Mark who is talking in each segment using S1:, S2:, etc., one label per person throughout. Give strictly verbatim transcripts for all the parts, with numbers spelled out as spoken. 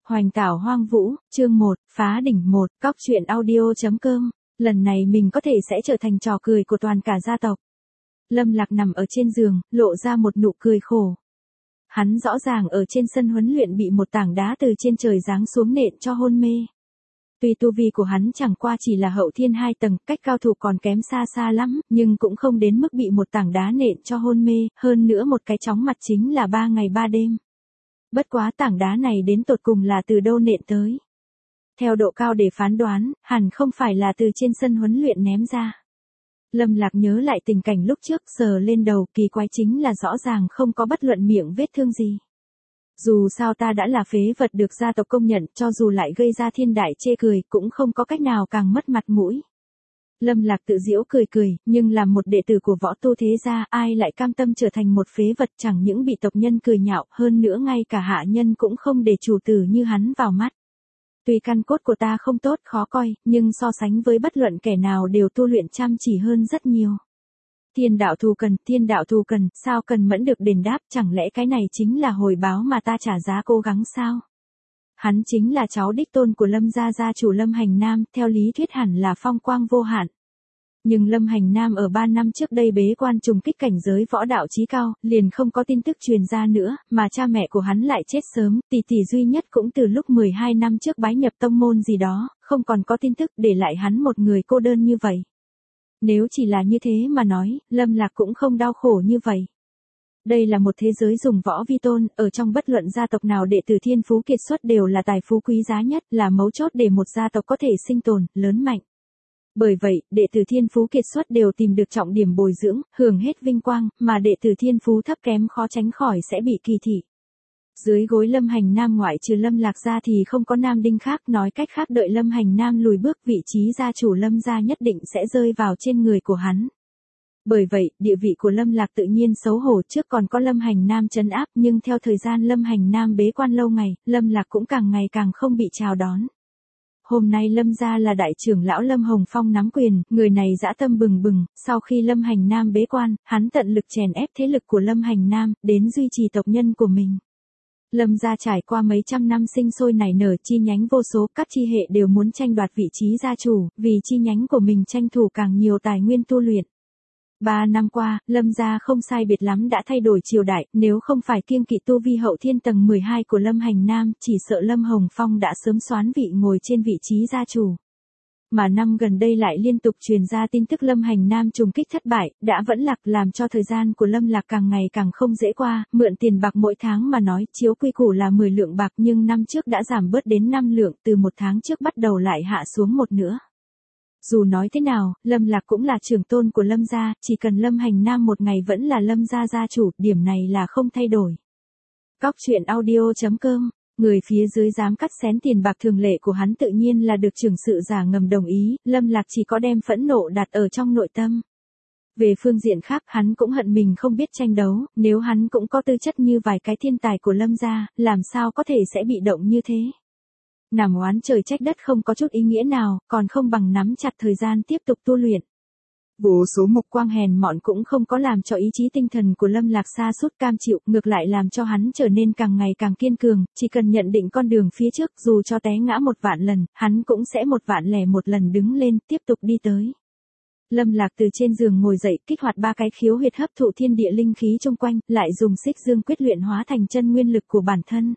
S1: Hoành tảo hoang vũ, chương một, phá đỉnh một, cóc truyện audio.com. Lần này mình có thể sẽ trở thành trò cười của toàn cả gia tộc. Lâm Lạc nằm ở trên giường, lộ ra một nụ cười khổ. Hắn rõ ràng ở trên sân huấn luyện bị một tảng đá từ trên trời giáng xuống nện cho hôn mê. Tuy tu vi của hắn chẳng qua chỉ là hậu thiên hai tầng, cách cao thủ còn kém xa xa lắm, nhưng cũng không đến mức bị một tảng đá nện cho hôn mê, hơn nữa một cái chóng mặt chính là ba ngày ba đêm. Bất quá tảng đá này đến tột cùng là từ đâu nện tới. Theo độ cao để phán đoán, hẳn không phải là từ trên sân huấn luyện ném ra. Lâm Lạc nhớ lại tình cảnh lúc trước, sờ lên đầu, kỳ quái chính là rõ ràng không có bất luận miệng vết thương gì. Dù sao ta đã là phế vật được gia tộc công nhận, cho dù lại gây ra thiên đại chê cười, cũng không có cách nào càng mất mặt mũi. Lâm Lạc tự giễu cười cười, nhưng làm một đệ tử của võ tu thế gia, ai lại cam tâm trở thành một phế vật, chẳng những bị tộc nhân cười nhạo, hơn nữa ngay cả hạ nhân cũng không để chủ tử như hắn vào mắt. Tuy căn cốt của ta không tốt, khó coi, nhưng so sánh với bất luận kẻ nào đều tu luyện chăm chỉ hơn rất nhiều. Thiên đạo thù cần, thiên đạo thù cần, sao cần mẫn được đền đáp, chẳng lẽ cái này chính là hồi báo mà ta trả giá cố gắng sao? Hắn chính là cháu đích tôn của Lâm gia gia chủ Lâm Hành Nam, theo lý thuyết hẳn là phong quang vô hạn. Nhưng Lâm Hành Nam ở ba năm trước đây bế quan trùng kích cảnh giới võ đạo chí cao, liền không có tin tức truyền ra nữa, mà cha mẹ của hắn lại chết sớm, tỷ tỷ duy nhất cũng từ lúc mười hai năm trước bái nhập tông môn gì đó, không còn có tin tức, để lại hắn một người cô đơn như vậy. Nếu chỉ là như thế mà nói, Lâm Lạc cũng không đau khổ như vậy. Đây là một thế giới dùng võ vi tôn, ở trong bất luận gia tộc nào đệ tử thiên phú kiệt xuất đều là tài phú quý giá nhất, là mấu chốt để một gia tộc có thể sinh tồn, lớn mạnh. Bởi vậy, đệ tử thiên phú kiệt xuất đều tìm được trọng điểm bồi dưỡng, hưởng hết vinh quang, mà đệ tử thiên phú thấp kém khó tránh khỏi sẽ bị kỳ thị. Dưới gối Lâm Hành Nam ngoại trừ Lâm Lạc ra thì không có nam đinh khác, nói cách khác đợi Lâm Hành Nam lùi bước, vị trí gia chủ Lâm gia nhất định sẽ rơi vào trên người của hắn. Bởi vậy, địa vị của Lâm Lạc tự nhiên xấu hổ, trước còn có Lâm Hành Nam trấn áp, nhưng theo thời gian Lâm Hành Nam bế quan lâu ngày, Lâm Lạc cũng càng ngày càng không bị chào đón. Hôm nay Lâm gia là đại trưởng lão Lâm Hồng Phong nắm quyền, người này dã tâm bừng bừng, sau khi Lâm Hành Nam bế quan, hắn tận lực chèn ép thế lực của Lâm Hành Nam, đến duy trì tộc nhân của mình. Lâm gia trải qua mấy trăm năm sinh sôi nảy nở, chi nhánh vô số, các chi hệ đều muốn tranh đoạt vị trí gia chủ, vì chi nhánh của mình tranh thủ càng nhiều tài nguyên tu luyện. Ba năm qua, Lâm gia không sai biệt lắm đã thay đổi triều đại, nếu không phải kiêng kỵ tu vi hậu thiên tầng mười hai của Lâm Hành Nam, chỉ sợ Lâm Hồng Phong đã sớm soán vị ngồi trên vị trí gia chủ. Mà năm gần đây lại liên tục truyền ra tin tức Lâm Hành Nam trùng kích thất bại, đã vẫn lạc, làm cho thời gian của Lâm Lạc càng ngày càng không dễ qua, mượn tiền bạc mỗi tháng mà nói, chiếu quy củ là mười lượng bạc nhưng năm trước đã giảm bớt đến năm lượng, từ một tháng trước bắt đầu lại hạ xuống một nữa. Dù nói thế nào, Lâm Lạc cũng là trưởng tôn của Lâm gia, chỉ cần Lâm Hành Nam một ngày vẫn là Lâm gia gia chủ, điểm này là không thay đổi. Cóc truyện audio.com. Người phía dưới dám cắt xén tiền bạc thường lệ của hắn tự nhiên là được trưởng sự giả ngầm đồng ý, Lâm Lạc chỉ có đem phẫn nộ đặt ở trong nội tâm. Về phương diện khác, hắn cũng hận mình không biết tranh đấu, nếu hắn cũng có tư chất như vài cái thiên tài của Lâm gia, làm sao có thể sẽ bị động như thế. Nằm oán trời trách đất không có chút ý nghĩa nào, còn không bằng nắm chặt thời gian tiếp tục tu luyện. Vô số mục quang hèn mọn cũng không có làm cho ý chí tinh thần của Lâm Lạc sa sút cam chịu, ngược lại làm cho hắn trở nên càng ngày càng kiên cường, chỉ cần nhận định con đường phía trước, dù cho té ngã một vạn lần, hắn cũng sẽ một vạn lẻ một lần đứng lên, tiếp tục đi tới. Lâm Lạc từ trên giường ngồi dậy, kích hoạt ba cái khiếu huyệt hấp thụ thiên địa linh khí xung quanh, lại dùng xích dương quyết luyện hóa thành chân nguyên lực của bản thân.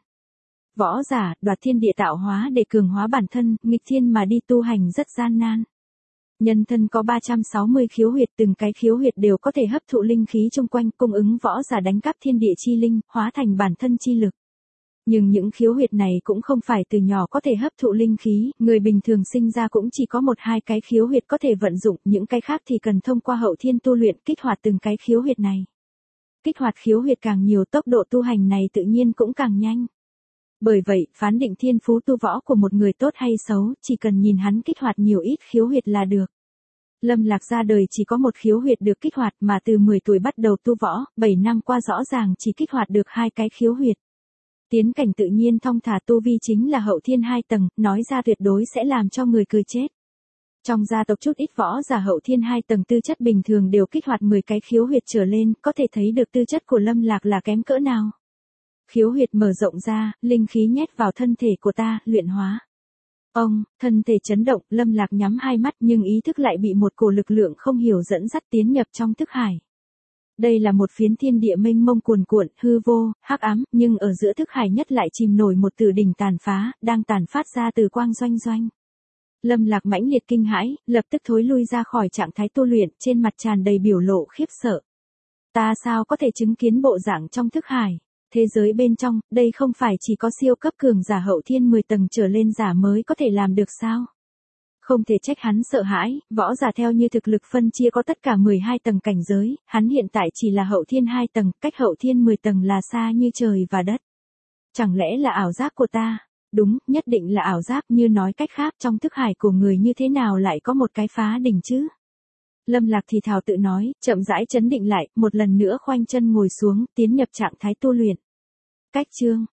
S1: Võ giả, đoạt thiên địa tạo hóa để cường hóa bản thân, nghịch thiên mà đi tu hành rất gian nan. Nhân thân có ba trăm sáu mươi khiếu huyệt, từng cái khiếu huyệt đều có thể hấp thụ linh khí xung quanh, cung ứng võ giả đánh cắp thiên địa chi linh, hóa thành bản thân chi lực. Nhưng những khiếu huyệt này cũng không phải từ nhỏ có thể hấp thụ linh khí, người bình thường sinh ra cũng chỉ có một hai cái khiếu huyệt có thể vận dụng, những cái khác thì cần thông qua hậu thiên tu luyện kích hoạt từng cái khiếu huyệt này. Kích hoạt khiếu huyệt càng nhiều, tốc độ tu hành này tự nhiên cũng càng nhanh. Bởi vậy, phán định thiên phú tu võ của một người tốt hay xấu, chỉ cần nhìn hắn kích hoạt nhiều ít khiếu huyệt là được. Lâm Lạc ra đời chỉ có một khiếu huyệt được kích hoạt, mà từ mười tuổi bắt đầu tu võ, bảy năm qua rõ ràng chỉ kích hoạt được hai cái khiếu huyệt. Tiến cảnh tự nhiên thong thả, tu vi chính là hậu thiên hai tầng, nói ra tuyệt đối sẽ làm cho người cười chết. Trong gia tộc chút ít võ giả hậu thiên hai tầng tư chất bình thường đều kích hoạt mười cái khiếu huyệt trở lên, có thể thấy được tư chất của Lâm Lạc là kém cỡ nào. khiếu huyệt mở rộng ra, linh khí nhét vào thân thể của ta, luyện hóa. Ông, thân thể chấn động, Lâm Lạc nhắm hai mắt nhưng ý thức lại bị một cổ lực lượng không hiểu dẫn dắt tiến nhập trong thức hải. Đây là một phiến thiên địa mênh mông cuồn cuộn, hư vô, hắc ám, nhưng ở giữa thức hải nhất lại chìm nổi một tử đỉnh tàn phá, đang tàn phát ra từ quang doanh doanh. Lâm Lạc mãnh liệt kinh hãi, lập tức thối lui ra khỏi trạng thái tu luyện, trên mặt tràn đầy biểu lộ khiếp sợ. Ta sao có thể chứng kiến bộ dạng trong thức hải? Thế giới bên trong, đây không phải chỉ có siêu cấp cường giả hậu thiên mười tầng trở lên giả mới có thể làm được sao? Không thể trách hắn sợ hãi, võ giả theo như thực lực phân chia có tất cả mười hai tầng cảnh giới, hắn hiện tại chỉ là hậu thiên hai tầng, cách hậu thiên mười tầng là xa như trời và đất. Chẳng lẽ là ảo giác của ta? Đúng, nhất định là ảo giác, như nói cách khác, trong thức hải của người như thế nào lại có một cái phá đỉnh chứ? Lâm Lạc thì thào tự nói, chậm rãi trấn định lại, một lần nữa khoanh chân ngồi xuống, tiến nhập trạng thái tu luyện. Cách chương